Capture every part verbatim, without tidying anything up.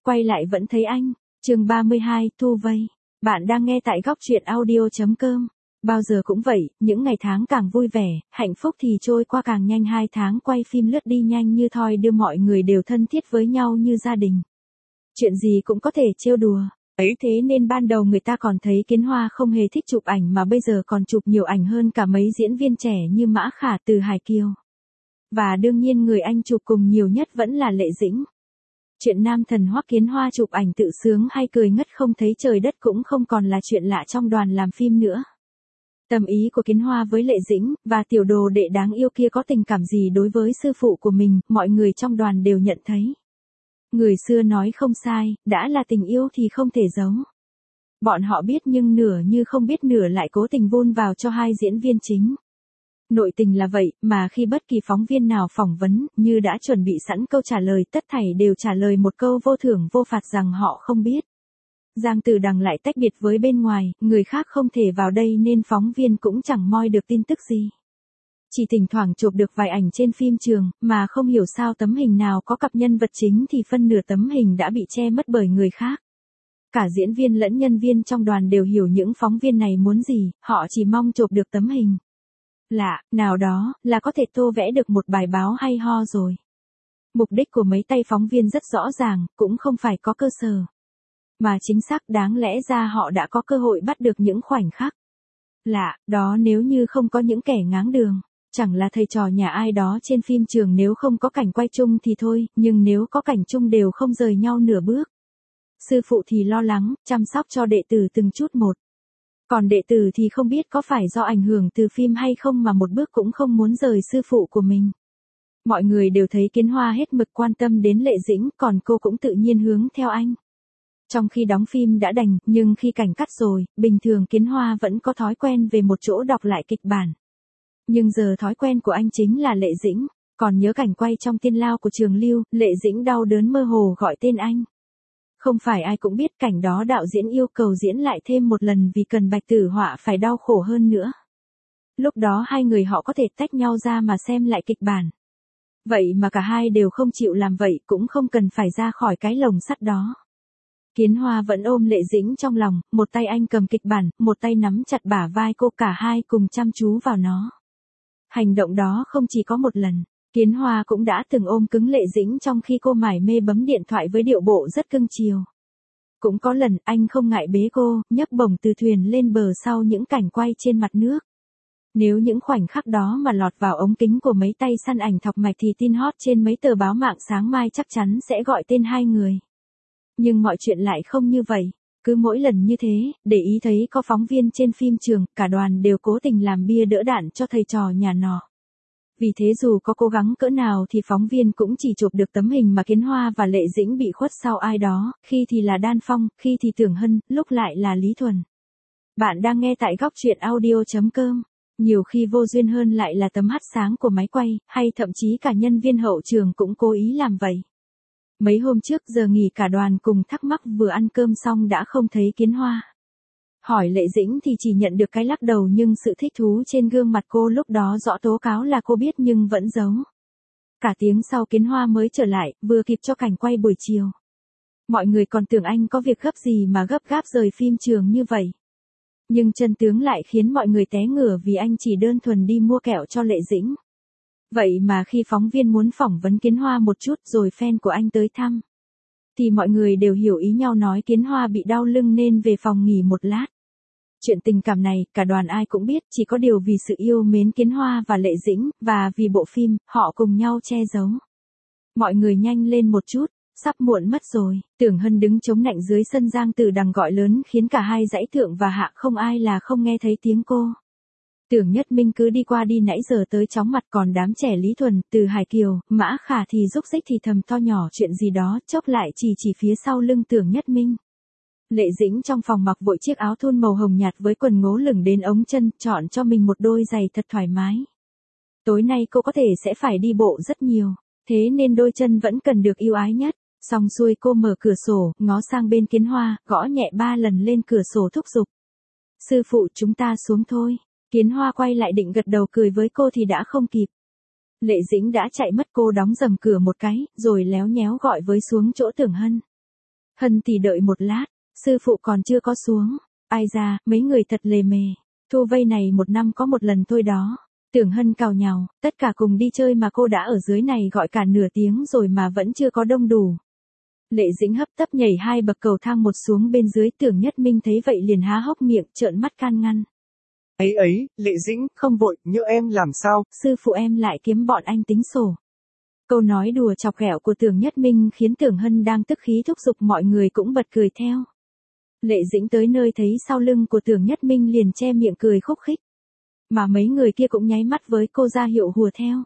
quay lại vẫn thấy anh. Chương ba mươi hai, Thu Vây. Bạn đang nghe tại góc truyện audio chấm com. Bao giờ cũng vậy, những ngày tháng càng vui vẻ, hạnh phúc thì trôi qua càng nhanh. Hai tháng quay phim lướt đi nhanh như thoi đưa mọi người đều thân thiết với nhau như gia đình. Chuyện gì cũng có thể trêu đùa. Ấy thế nên ban đầu người ta còn thấy Kiến Hoa không hề thích chụp ảnh mà bây giờ còn chụp nhiều ảnh hơn cả mấy diễn viên trẻ như Mã Khả, Từ Hải Kiều. Và đương nhiên người anh chụp cùng nhiều nhất vẫn là Lệ Dĩnh. Chuyện nam thần Hoắc Kiến Hoa chụp ảnh tự sướng hay cười ngất không thấy trời đất cũng không còn là chuyện lạ trong đoàn làm phim nữa. Tâm ý của Kiến Hoa với Lệ Dĩnh và tiểu đồ đệ đáng yêu kia có tình cảm gì đối với sư phụ của mình, mọi người trong đoàn đều nhận thấy. Người xưa nói không sai, đã là tình yêu thì không thể giấu. Bọn họ biết nhưng nửa như không biết nửa lại cố tình vun vào cho hai diễn viên chính. Nội tình là vậy, mà khi bất kỳ phóng viên nào phỏng vấn, như đã chuẩn bị sẵn câu trả lời, tất thảy đều trả lời một câu vô thưởng vô phạt rằng họ không biết. Giang Tử Đằng lại tách biệt với bên ngoài, người khác không thể vào đây nên phóng viên cũng chẳng moi được tin tức gì. Chỉ thỉnh thoảng chụp được vài ảnh trên phim trường, mà không hiểu sao tấm hình nào có cặp nhân vật chính thì phân nửa tấm hình đã bị che mất bởi người khác. Cả diễn viên lẫn nhân viên trong đoàn đều hiểu những phóng viên này muốn gì, họ chỉ mong chụp được tấm hình lạ nào đó là có thể tô vẽ được một bài báo hay ho rồi. Mục đích của mấy tay phóng viên rất rõ ràng, cũng không phải có cơ sở, mà chính xác đáng lẽ ra họ đã có cơ hội bắt được những khoảnh khắc lạ đó nếu như không có những kẻ ngáng đường. Chẳng là thầy trò nhà ai đó trên phim trường nếu không có cảnh quay chung thì thôi, nhưng nếu có cảnh chung đều không rời nhau nửa bước. Sư phụ thì lo lắng, chăm sóc cho đệ tử từng chút một. Còn đệ tử thì không biết có phải do ảnh hưởng từ phim hay không mà một bước cũng không muốn rời sư phụ của mình. Mọi người đều thấy Kiến Hoa hết mực quan tâm đến Lệ Dĩnh, còn cô cũng tự nhiên hướng theo anh. Trong khi đóng phim đã đành, nhưng khi cảnh cắt rồi, bình thường Kiến Hoa vẫn có thói quen về một chỗ đọc lại kịch bản. Nhưng giờ thói quen của anh chính là Lệ Dĩnh, còn nhớ cảnh quay trong Tiên Lao của Trường Lưu, Lệ Dĩnh đau đớn mơ hồ gọi tên anh. Không phải ai cũng biết cảnh đó đạo diễn yêu cầu diễn lại thêm một lần vì cần Bạch Tử Họa phải đau khổ hơn nữa. Lúc đó hai người họ có thể tách nhau ra mà xem lại kịch bản. Vậy mà cả hai đều không chịu làm vậy, cũng không cần phải ra khỏi cái lồng sắt đó. Kiến Hoa vẫn ôm Lệ Dĩnh trong lòng, một tay anh cầm kịch bản, một tay nắm chặt bả vai cô, cả hai cùng chăm chú vào nó. Hành động đó không chỉ có một lần, Kiến Hoa cũng đã từng ôm cứng Lệ Dĩnh trong khi cô mải mê bấm điện thoại với điệu bộ rất cưng chiều. Cũng có lần anh không ngại bế cô, nhấc bổng từ thuyền lên bờ sau những cảnh quay trên mặt nước. Nếu những khoảnh khắc đó mà lọt vào ống kính của mấy tay săn ảnh thọc mạch thì tin hot trên mấy tờ báo mạng sáng mai chắc chắn sẽ gọi tên hai người. Nhưng mọi chuyện lại không như vậy. Cứ mỗi lần như thế, để ý thấy có phóng viên trên phim trường, cả đoàn đều cố tình làm bia đỡ đạn cho thầy trò nhà nọ. Vì thế dù có cố gắng cỡ nào thì phóng viên cũng chỉ chụp được tấm hình mà Kiến Hoa và Lệ Dĩnh bị khuất sau ai đó, khi thì là Đan Phong, khi thì Tưởng Hân, lúc lại là Lý Thuần. Bạn đang nghe tại góc truyện audio chấm com. Nhiều khi vô duyên hơn lại là tấm hắt sáng của máy quay, hay thậm chí cả nhân viên hậu trường cũng cố ý làm vậy. Mấy hôm trước giờ nghỉ cả đoàn cùng thắc mắc vừa ăn cơm xong đã không thấy Kiến Hoa. Hỏi Lệ Dĩnh thì chỉ nhận được cái lắc đầu, nhưng sự thích thú trên gương mặt cô lúc đó rõ tố cáo là cô biết nhưng vẫn giấu. Cả tiếng sau Kiến Hoa mới trở lại, vừa kịp cho cảnh quay buổi chiều. Mọi người còn tưởng anh có việc gấp gì mà gấp gáp rời phim trường như vậy. Nhưng chân tướng lại khiến mọi người té ngửa vì anh chỉ đơn thuần đi mua kẹo cho Lệ Dĩnh. Vậy mà khi phóng viên muốn phỏng vấn Kiến Hoa một chút rồi fan của anh tới thăm, thì mọi người đều hiểu ý nhau nói Kiến Hoa bị đau lưng nên về phòng nghỉ một lát. Chuyện tình cảm này, cả đoàn ai cũng biết, chỉ có điều vì sự yêu mến Kiến Hoa và Lệ Dĩnh, và vì bộ phim, họ cùng nhau che giấu. Mọi người nhanh lên một chút, sắp muộn mất rồi. Tưởng Hân đứng chống nạnh dưới sân, Giang Tử Đằng gọi lớn khiến cả hai dãy thượng và hạ không ai là không nghe thấy tiếng cô. Tưởng Nhất Minh cứ đi qua đi nãy giờ tới chóng mặt, còn đám trẻ Lý Thuần, Từ Hải Kiều, Mã Khả thì rúc rích thì thầm to nhỏ chuyện gì đó, chốc lại chỉ chỉ phía sau lưng Tưởng Nhất Minh. Lệ Dĩnh trong phòng mặc vội chiếc áo thun màu hồng nhạt với quần ngố lửng đến ống chân, chọn cho mình một đôi giày thật thoải mái. Tối nay cô có thể sẽ phải đi bộ rất nhiều, thế nên đôi chân vẫn cần được yêu ái nhất. Xong xuôi cô mở cửa sổ, ngó sang bên Kiến Hoa, gõ nhẹ ba lần lên cửa sổ thúc giục. Sư phụ, chúng ta xuống thôi. Kiến Hoa quay lại định gật đầu cười với cô thì đã không kịp. Lệ Dĩnh đã chạy mất, cô đóng rầm cửa một cái, rồi léo nhéo gọi với xuống chỗ Tưởng Hân. Hân tỷ đợi một lát, sư phụ còn chưa có xuống. Ai ra, mấy người thật lề mề. Thu vây này một năm có một lần thôi đó. Tưởng Hân cào nhào, tất cả cùng đi chơi mà cô đã ở dưới này gọi cả nửa tiếng rồi mà vẫn chưa có đông đủ. Lệ Dĩnh hấp tấp nhảy hai bậc cầu thang một xuống bên dưới. Tưởng Nhất Minh thấy vậy liền há hốc miệng trợn mắt can ngăn. Ấy ấy, Lệ Dĩnh, không vội, nhỡ em làm sao? Sư phụ em lại kiếm bọn anh tính sổ. Câu nói đùa chọc ghẹo của Tưởng Nhất Minh khiến Tưởng Hân đang tức khí thúc giục mọi người cũng bật cười theo. Lệ Dĩnh tới nơi thấy sau lưng của Tưởng Nhất Minh liền che miệng cười khúc khích. Mà mấy người kia cũng nháy mắt với cô ra hiệu hùa theo.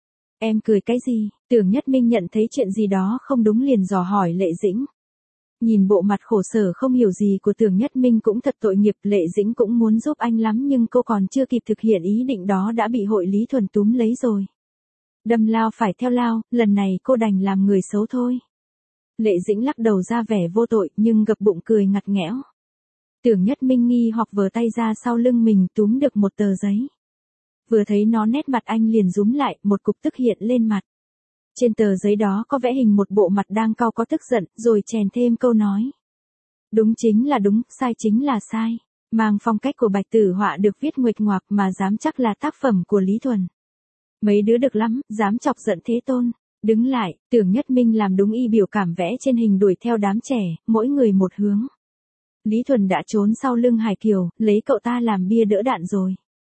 Em cười cái gì? Tưởng Nhất Minh nhận thấy chuyện gì đó không đúng liền dò hỏi Lệ Dĩnh. Nhìn bộ mặt khổ sở không hiểu gì của Tưởng Nhất Minh cũng thật tội nghiệp. Lệ Dĩnh cũng muốn giúp anh lắm nhưng cô còn chưa kịp thực hiện ý định đó đã bị Hội Lý Thuần túm lấy rồi. Đâm lao phải theo lao, lần này cô đành làm người xấu thôi. Lệ Dĩnh lắc đầu ra vẻ vô tội nhưng gập bụng cười ngặt nghẽo. Tưởng Nhất Minh nghi hoặc vờ tay ra sau lưng mình túm được một tờ giấy. Vừa thấy nó nét mặt anh liền rúm lại, một cục tức hiện lên mặt. Trên tờ giấy đó có vẽ hình một bộ mặt đang cau có tức giận, rồi chèn thêm câu nói. Đúng chính là đúng, sai chính là sai. Mang phong cách của Bạch Tử Họa được viết nguệch ngoạc mà dám chắc là tác phẩm của Lý Thuần. Mấy đứa được lắm, dám chọc giận Thế Tôn. Đứng lại, Tưởng Nhất Minh làm đúng y biểu cảm vẽ trên hình đuổi theo đám trẻ, mỗi người một hướng. Lý Thuần đã trốn sau lưng Hải Kiều, lấy cậu ta làm bia đỡ đạn rồi.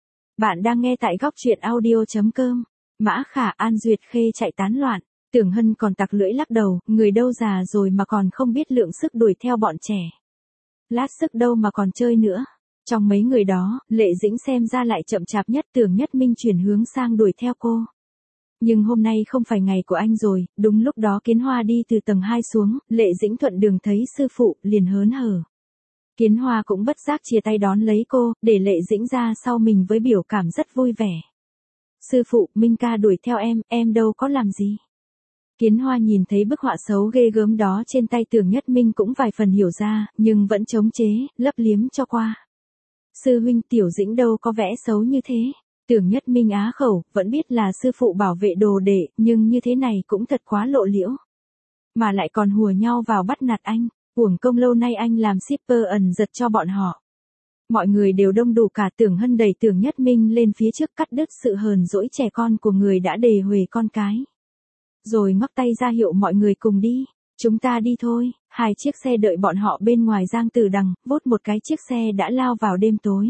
Bạn đang nghe tại góc truyện audio chấm com. Mã Khả, An Duyệt Khê chạy tán loạn. Tưởng Hân còn tặc lưỡi lắc đầu, người đâu già rồi mà còn không biết lượng sức đuổi theo bọn trẻ. Lát sức đâu mà còn chơi nữa. Trong mấy người đó, Lệ Dĩnh xem ra lại chậm chạp nhất. Tưởng Nhất Minh chuyển hướng sang đuổi theo cô. Nhưng hôm nay không phải ngày của anh rồi. Đúng lúc đó Kiến Hoa đi từ tầng hai xuống. Lệ Dĩnh thuận đường thấy sư phụ, liền hớn hở. Kiến Hoa cũng bất giác chia tay đón lấy cô, để Lệ Dĩnh ra sau mình với biểu cảm rất vui vẻ. Sư phụ, Minh ca đuổi theo em, em đâu có làm gì. Kiến Hoa nhìn thấy bức họa xấu ghê gớm đó trên tay Tưởng Nhất Minh cũng vài phần hiểu ra, nhưng vẫn chống chế, lấp liếm cho qua. Sư huynh, Tiểu Dĩnh đâu có vẽ xấu như thế. Tưởng Nhất Minh á khẩu, vẫn biết là sư phụ bảo vệ đồ đệ, nhưng như thế này cũng thật quá lộ liễu. Mà lại còn hùa nhau vào bắt nạt anh, uổng công lâu nay anh làm shipper ẩn giật cho bọn họ. Mọi người đều đông đủ cả. Tưởng Hân đẩy Tưởng Nhất Minh lên phía trước cắt đứt sự hờn dỗi trẻ con của người đã đề huề con cái. Rồi ngoắc tay ra hiệu mọi người cùng đi. Chúng ta đi thôi. Hai chiếc xe đợi bọn họ bên ngoài Giang Tử Đằng, vút một cái chiếc xe đã lao vào đêm tối.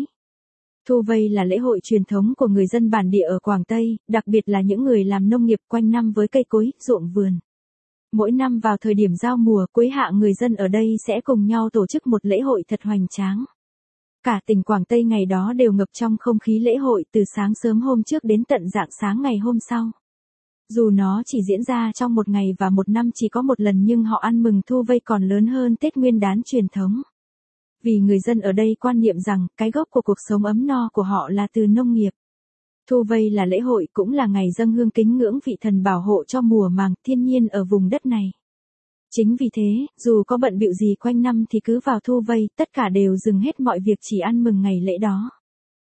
Thu vây là lễ hội truyền thống của người dân bản địa ở Quảng Tây, đặc biệt là những người làm nông nghiệp quanh năm với cây cối, ruộng vườn. Mỗi năm vào thời điểm giao mùa cuối hạ người dân ở đây sẽ cùng nhau tổ chức một lễ hội thật hoành tráng. Cả tỉnh Quảng Tây ngày đó đều ngập trong không khí lễ hội từ sáng sớm hôm trước đến tận rạng sáng ngày hôm sau. Dù nó chỉ diễn ra trong một ngày và một năm chỉ có một lần nhưng họ ăn mừng thu vây còn lớn hơn Tết Nguyên đán truyền thống. Vì người dân ở đây quan niệm rằng cái gốc của cuộc sống ấm no của họ là từ nông nghiệp. Thu vây là lễ hội cũng là ngày dâng hương kính ngưỡng vị thần bảo hộ cho mùa màng thiên nhiên ở vùng đất này. Chính vì thế, dù có bận bịu gì quanh năm thì cứ vào thu vây, tất cả đều dừng hết mọi việc chỉ ăn mừng ngày lễ đó.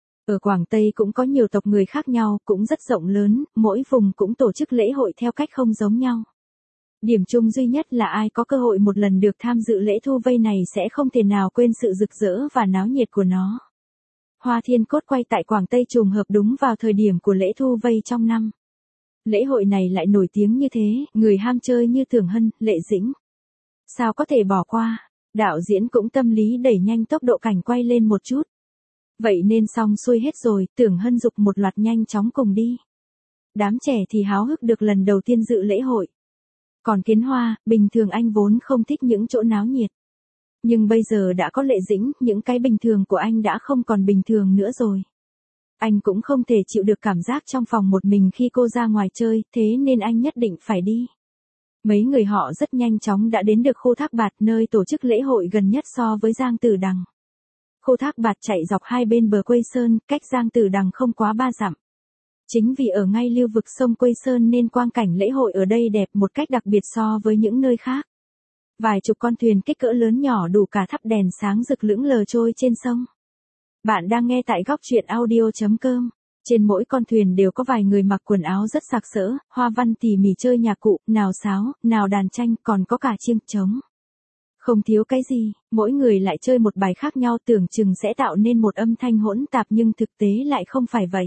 Ở Quảng Tây cũng có nhiều tộc người khác nhau, cũng rất rộng lớn, mỗi vùng cũng tổ chức lễ hội theo cách không giống nhau. Điểm chung duy nhất là ai có cơ hội một lần được tham dự lễ thu vây này sẽ không thể nào quên sự rực rỡ và náo nhiệt của nó. Hoa Thiên Cốt quay tại Quảng Tây trùng hợp đúng vào thời điểm của lễ thu vây trong năm. Lễ hội này lại nổi tiếng như thế, người ham chơi như Tưởng Hân, Lệ Dĩnh. Sao có thể bỏ qua, đạo diễn cũng tâm lý đẩy nhanh tốc độ cảnh quay lên một chút. Vậy nên xong xuôi hết rồi, Tưởng Hân giục một loạt nhanh chóng cùng đi. Đám trẻ thì háo hức được lần đầu tiên dự lễ hội. Còn Kiến Hoa, bình thường anh vốn không thích những chỗ náo nhiệt. Nhưng bây giờ đã có Lệ Dĩnh, những cái bình thường của anh đã không còn bình thường nữa rồi. Anh cũng không thể chịu được cảm giác trong phòng một mình khi cô ra ngoài chơi, thế nên anh nhất định phải đi. Mấy người họ rất nhanh chóng đã đến được khu Thác Bạt, nơi tổ chức lễ hội gần nhất so với Giang Tử Đằng. Khu Thác Bạt chạy dọc hai bên bờ Quây Sơn, cách Giang Tử Đằng không quá ba dặm. Chính vì ở ngay lưu vực sông Quây Sơn nên quang cảnh lễ hội ở đây đẹp một cách đặc biệt so với những nơi khác. Vài chục con thuyền kích cỡ lớn nhỏ đủ cả thắp đèn sáng rực lững lờ trôi trên sông. Bạn đang nghe tại góc truyện audio chấm com. Trên mỗi con thuyền đều có vài người mặc quần áo rất sặc sỡ, hoa văn tỉ mỉ chơi nhạc cụ, nào sáo, nào đàn tranh, còn có cả chiêng trống. Không thiếu cái gì, mỗi người lại chơi một bài khác nhau tưởng chừng sẽ tạo nên một âm thanh hỗn tạp nhưng thực tế lại không phải vậy.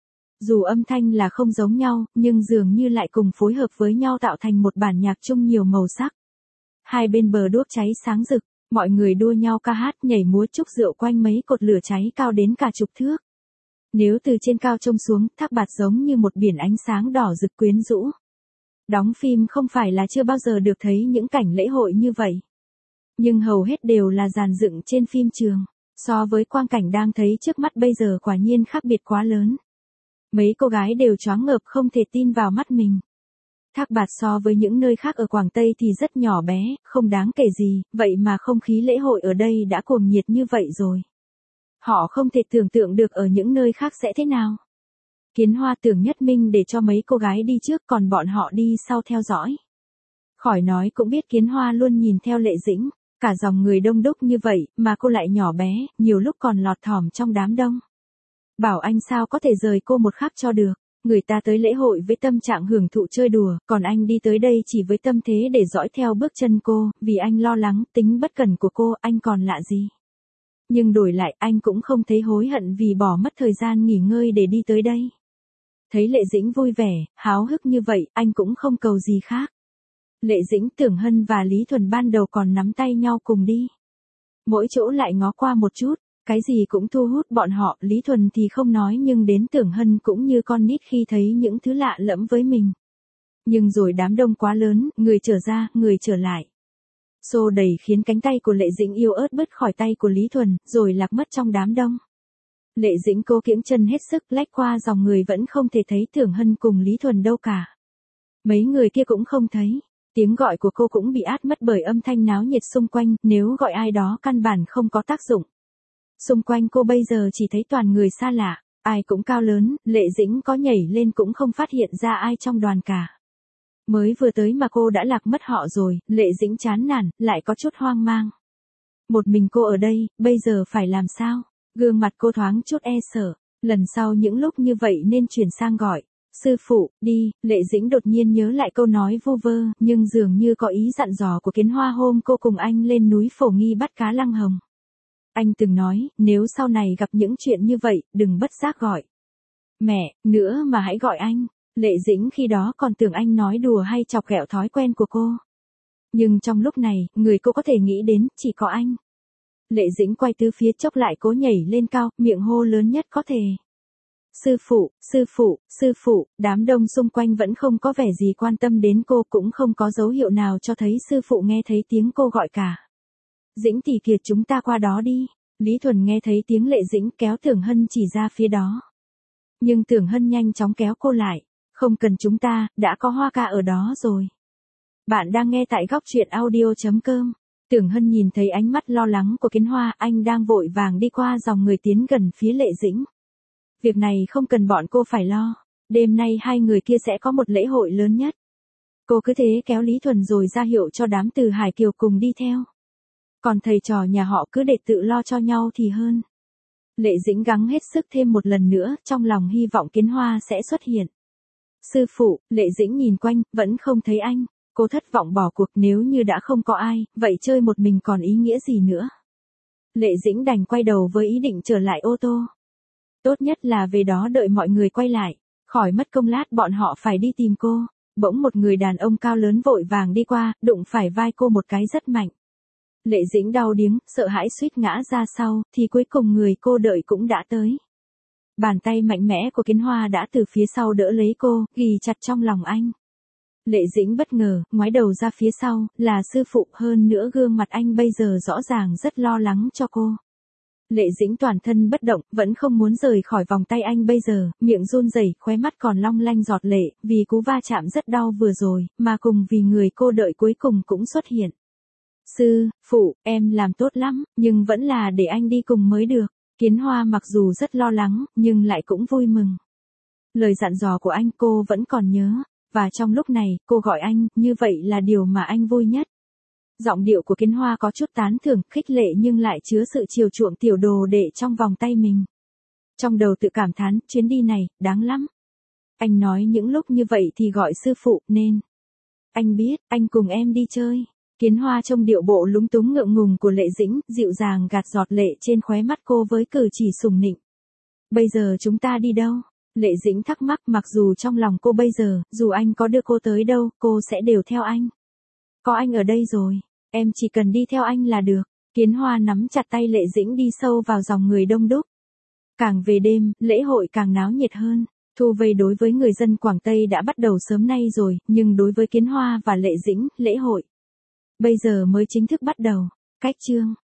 Dù âm thanh là không giống nhau, nhưng dường như lại cùng phối hợp với nhau tạo thành một bản nhạc chung nhiều màu sắc. Hai bên bờ đuốc cháy sáng rực, mọi người đua nhau ca hát nhảy múa chúc rượu quanh mấy cột lửa cháy cao đến cả chục thước. Nếu từ trên cao trông xuống, Thác Bạt giống như một biển ánh sáng đỏ rực quyến rũ. Đóng phim không phải là chưa bao giờ được thấy những cảnh lễ hội như vậy. Nhưng hầu hết đều là dàn dựng trên phim trường. So với quang cảnh đang thấy trước mắt bây giờ quả nhiên khác biệt quá lớn. Mấy cô gái đều choáng ngợp không thể tin vào mắt mình. Thác Bạt so với những nơi khác ở Quảng Tây thì rất nhỏ bé, không đáng kể gì, vậy mà không khí lễ hội ở đây đã cuồng nhiệt như vậy rồi. Họ không thể tưởng tượng được ở những nơi khác sẽ thế nào. Kiến Hoa tưởng Nhất Minh để cho mấy cô gái đi trước còn bọn họ đi sau theo dõi. Khỏi nói cũng biết Kiến Hoa luôn nhìn theo Lệ Dĩnh, cả dòng người đông đúc như vậy mà cô lại nhỏ bé, nhiều lúc còn lọt thỏm trong đám đông. Bảo anh sao có thể rời cô một khắc cho được, người ta tới lễ hội với tâm trạng hưởng thụ chơi đùa, còn anh đi tới đây chỉ với tâm thế để dõi theo bước chân cô, vì anh lo lắng tính bất cẩn của cô, anh còn lạ gì. Nhưng đổi lại anh cũng không thấy hối hận vì bỏ mất thời gian nghỉ ngơi để đi tới đây. Thấy Lệ Dĩnh vui vẻ, háo hức như vậy, anh cũng không cầu gì khác. Lệ Dĩnh, Tưởng Hân và Lý Thuần ban đầu còn nắm tay nhau cùng đi. Mỗi chỗ lại ngó qua một chút, cái gì cũng thu hút bọn họ, Lý Thuần thì không nói nhưng đến Tưởng Hân cũng như con nít khi thấy những thứ lạ lẫm với mình. Nhưng rồi đám đông quá lớn, người trở ra, người trở lại. Xô đẩy khiến cánh tay của Lệ Dĩnh yếu ớt bứt khỏi tay của Lý Thuần, rồi lạc mất trong đám đông. Lệ Dĩnh cố kiễng chân hết sức lách qua dòng người vẫn không thể thấy Tưởng Hân cùng Lý Thuần đâu cả. Mấy người kia cũng không thấy. Tiếng gọi của cô cũng bị át mất bởi âm thanh náo nhiệt xung quanh, nếu gọi ai đó căn bản không có tác dụng. Xung quanh cô bây giờ chỉ thấy toàn người xa lạ, ai cũng cao lớn, Lệ Dĩnh có nhảy lên cũng không phát hiện ra ai trong đoàn cả. Mới vừa tới mà cô đã lạc mất họ rồi, Lệ Dĩnh chán nản, lại có chút hoang mang. Một mình cô ở đây, bây giờ phải làm sao? Gương mặt cô thoáng chút e sợ, lần sau những lúc như vậy nên chuyển sang gọi. Sư phụ, đi, Lệ Dĩnh đột nhiên nhớ lại câu nói vu vơ, nhưng dường như có ý dặn dò của Kiến Hoa hôm cô cùng anh lên núi Phổ Nghi bắt cá lăng hồng. Anh từng nói, nếu sau này gặp những chuyện như vậy, đừng bất giác gọi mẹ, nữa mà hãy gọi anh. Lệ Dĩnh khi đó còn tưởng anh nói đùa hay chọc ghẹo thói quen của cô. Nhưng trong lúc này, người cô có thể nghĩ đến, chỉ có anh. Lệ Dĩnh quay tứ phía chốc lại cố nhảy lên cao, miệng hô lớn nhất có thể. Sư phụ, sư phụ, sư phụ, đám đông xung quanh vẫn không có vẻ gì quan tâm đến cô, cũng không có dấu hiệu nào cho thấy sư phụ nghe thấy tiếng cô gọi cả. Dĩnh tỷ kìa, chúng ta qua đó đi. Lý Thuần nghe thấy tiếng Lệ Dĩnh kéo Tưởng Hân chỉ ra phía đó. Nhưng Tưởng Hân nhanh chóng kéo cô lại. Không cần chúng ta, đã có Hoa ca ở đó rồi. Bạn đang nghe tại góc truyện audio chấm com. Tưởng Hân nhìn thấy ánh mắt lo lắng của Kiến Hoa, anh đang vội vàng đi qua dòng người tiến gần phía Lệ Dĩnh. Việc này không cần bọn cô phải lo. Đêm nay hai người kia sẽ có một lễ hội lớn nhất. Cô cứ thế kéo Lý Thuần rồi ra hiệu cho đám Từ Hải Kiều cùng đi theo. Còn thầy trò nhà họ cứ để tự lo cho nhau thì hơn. Lệ Dĩnh gắng hết sức thêm một lần nữa, trong lòng hy vọng Kiến Hoa sẽ xuất hiện. Sư phụ, Lệ Dĩnh nhìn quanh, vẫn không thấy anh. Cô thất vọng bỏ cuộc, nếu như đã không có ai, vậy chơi một mình còn ý nghĩa gì nữa. Lệ Dĩnh đành quay đầu với ý định trở lại ô tô. Tốt nhất là về đó đợi mọi người quay lại, khỏi mất công lát bọn họ phải đi tìm cô. Bỗng một người đàn ông cao lớn vội vàng đi qua, đụng phải vai cô một cái rất mạnh. Lệ Dĩnh đau điếng, sợ hãi suýt ngã ra sau, thì cuối cùng người cô đợi cũng đã tới. Bàn tay mạnh mẽ của Kiến Hoa đã từ phía sau đỡ lấy cô, ghì chặt trong lòng anh. Lệ Dĩnh bất ngờ, ngoái đầu ra phía sau, là sư phụ, hơn nữa gương mặt anh bây giờ rõ ràng rất lo lắng cho cô. Lệ Dĩnh toàn thân bất động, vẫn không muốn rời khỏi vòng tay anh bây giờ, miệng run rẩy, khóe mắt còn long lanh giọt lệ, vì cú va chạm rất đau vừa rồi, mà cùng vì người cô đợi cuối cùng cũng xuất hiện. Sư, phụ, em làm tốt lắm, nhưng vẫn là để anh đi cùng mới được. Kiến Hoa mặc dù rất lo lắng, nhưng lại cũng vui mừng. Lời dặn dò của anh cô vẫn còn nhớ, và trong lúc này, cô gọi anh, như vậy là điều mà anh vui nhất. Giọng điệu của Kiến Hoa có chút tán thưởng, khích lệ nhưng lại chứa sự chiều chuộng tiểu đồ đệ trong vòng tay mình. Trong đầu tự cảm thán, chuyến đi này, đáng lắm. Anh nói những lúc như vậy thì gọi sư phụ, nên. Anh biết, anh cùng em đi chơi. Kiến Hoa trông điệu bộ lúng túng ngượng ngùng của Lệ Dĩnh, dịu dàng gạt giọt lệ trên khóe mắt cô với cử chỉ sùng nịnh. Bây giờ chúng ta đi đâu? Lệ Dĩnh thắc mắc, mặc dù trong lòng cô bây giờ, dù anh có đưa cô tới đâu, cô sẽ đều theo anh. Có anh ở đây rồi, em chỉ cần đi theo anh là được. Kiến Hoa nắm chặt tay Lệ Dĩnh đi sâu vào dòng người đông đúc. Càng về đêm, lễ hội càng náo nhiệt hơn. Thu vây đối với người dân Quảng Tây đã bắt đầu sớm nay rồi, nhưng đối với Kiến Hoa và Lệ Dĩnh, lễ hội bây giờ mới chính thức bắt đầu. Cách chương